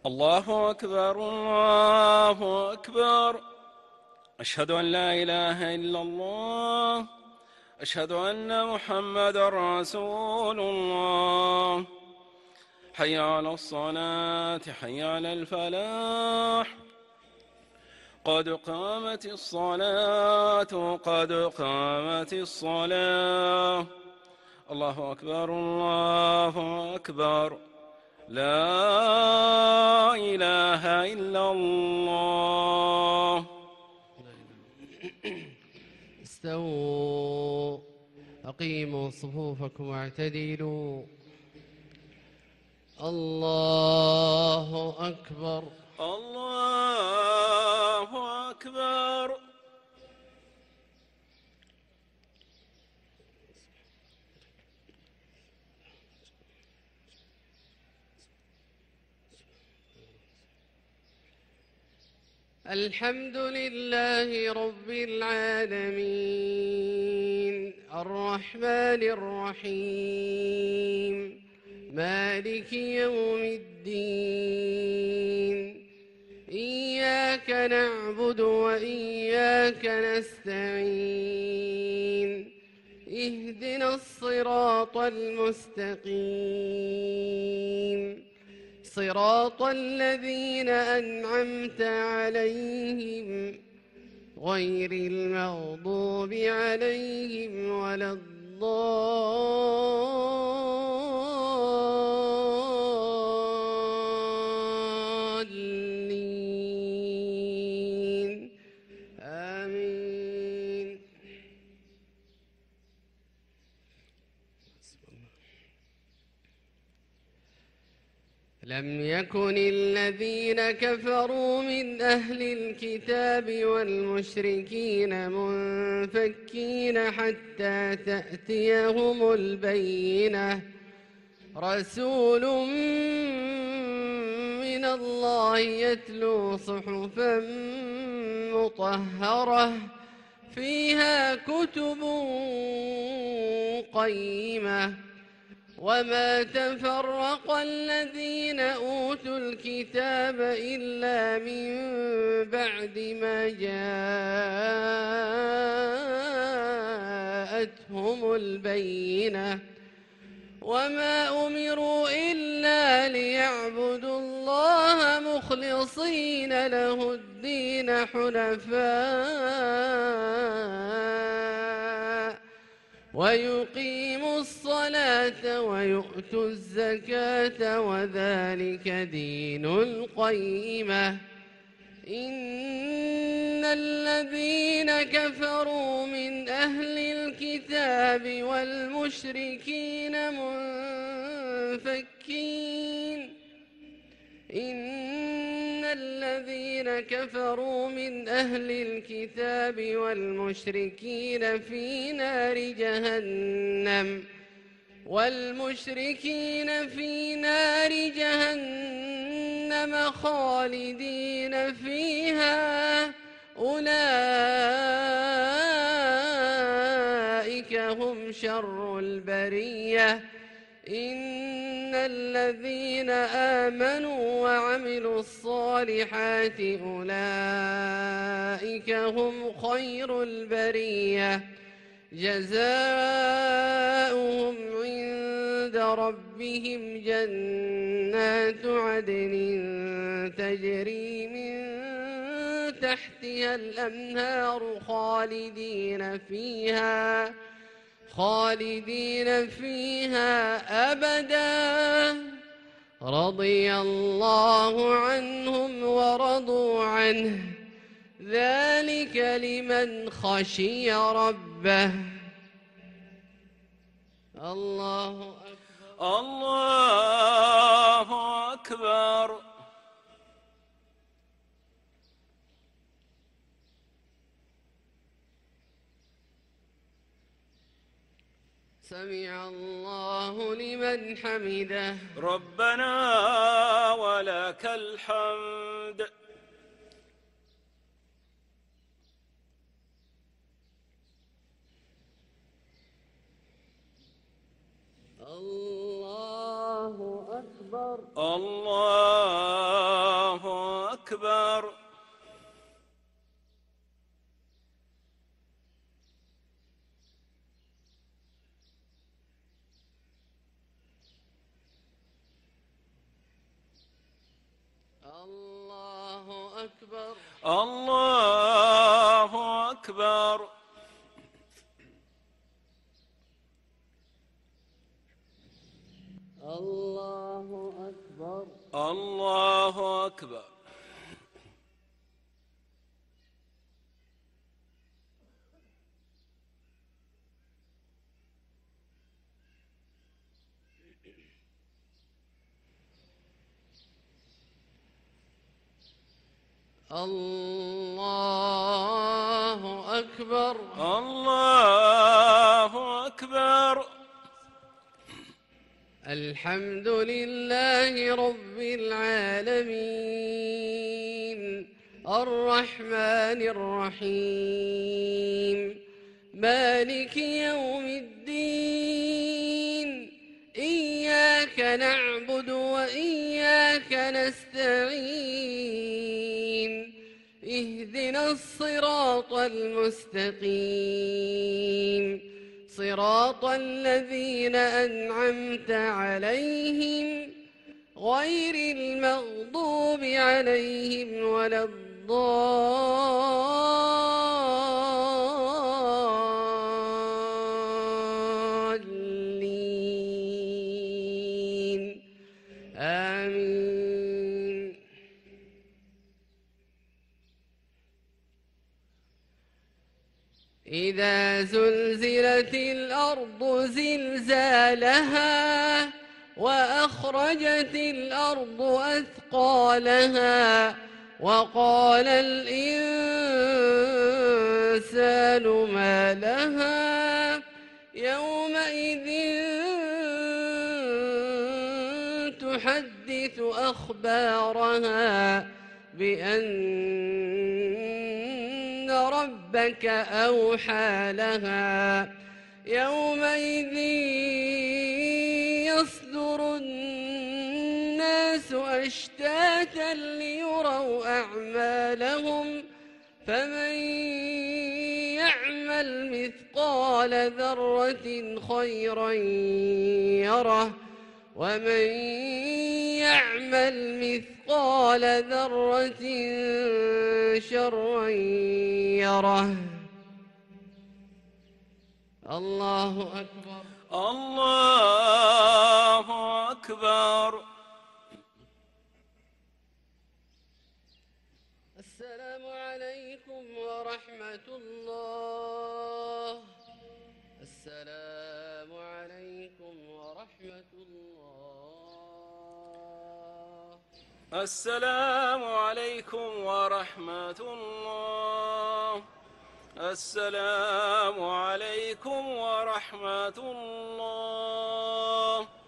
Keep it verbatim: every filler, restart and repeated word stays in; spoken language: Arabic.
الله أكبر الله أكبر. أشهد أن لا إله إلا الله. أشهد أن محمدا رسول الله. حي على الصلاة حي على الفلاح. قد قامت الصلاة قد قامت الصلاة. الله أكبر الله أكبر. لا إله إلا الله. استووا أقيموا صفوفكم واعتدلوا. الله أكبر الله أكبر. الحمد لله رب العالمين الرحمن الرحيم مالك يوم الدين. إياك نعبد وإياك نستعين. اهدنا الصراط المستقيم صراط الذين أنعمت عليهم غير المغضوب عليهم ولا الضالين آمين. لم يكن الذين كفروا من أهل الكتاب والمشركين منفكين حتى تأتيهم البينة. رسول من الله يتلو صحفا مطهرة فيها كتب قيمة. وما تفرق الذين أوتوا الكتاب إلا من بعد ما جاءتهم البينة. وما أمروا إلا ليعبدوا الله مخلصين له الدين حنفاء ويقيموا الصلاة ويؤتوا الزكاة وذلك دين القيمة. إن الذين كفروا من أهل الكتاب والمشركين منفكين إن الذين كفروا من أهل الكتاب والمشركين في نار جهنم والمشركين في نار جهنم خالدين فيها أولئك هم شر البرية. إن الذين آمنوا وعملوا الصالحات أولئك هم خير البرية. جزاؤهم عند ربهم جنات عدن تجري من تحتها الأنهار خالدين فيها خالدين فيها أبدا. رضي الله عنهم ورضوا عنه ذلك لمن خشي ربه. الله أكبر الله أكبر. سمع الله لمن حمده. ربنا ولك الحمد. الله أكبر. أكبر الله أكبر الله أكبر الله أكبر الله أكبر الله أكبر الله أكبر الله أكبر الحمد لله رب العالمين الرحمن الرحيم مالك يوم الدين إياك نعبد وإياك نستعين اهدنا الصراط المستقيم صراط الذين أنعمت عليهم غير المغضوب عليهم ولا الضالين آمين إذا زلزلت الأرض زلزالها وأخرجت الأرض أثقالها وقال الإنسان ما لها يومئذ تحدث أخبارها بأن ربك أوحى لها يومئذ يصدر الناس أشتاتا ليروا أعمالهم فمن يعمل مثقال ذرة خيرا يره ومن يعمل مثقال ذرة شرا يره الله أكبر الله أكبر السلام عليكم ورحمة الله السلام عليكم ورحمة الله السلام عليكم ورحمة الله السلام عليكم ورحمة الله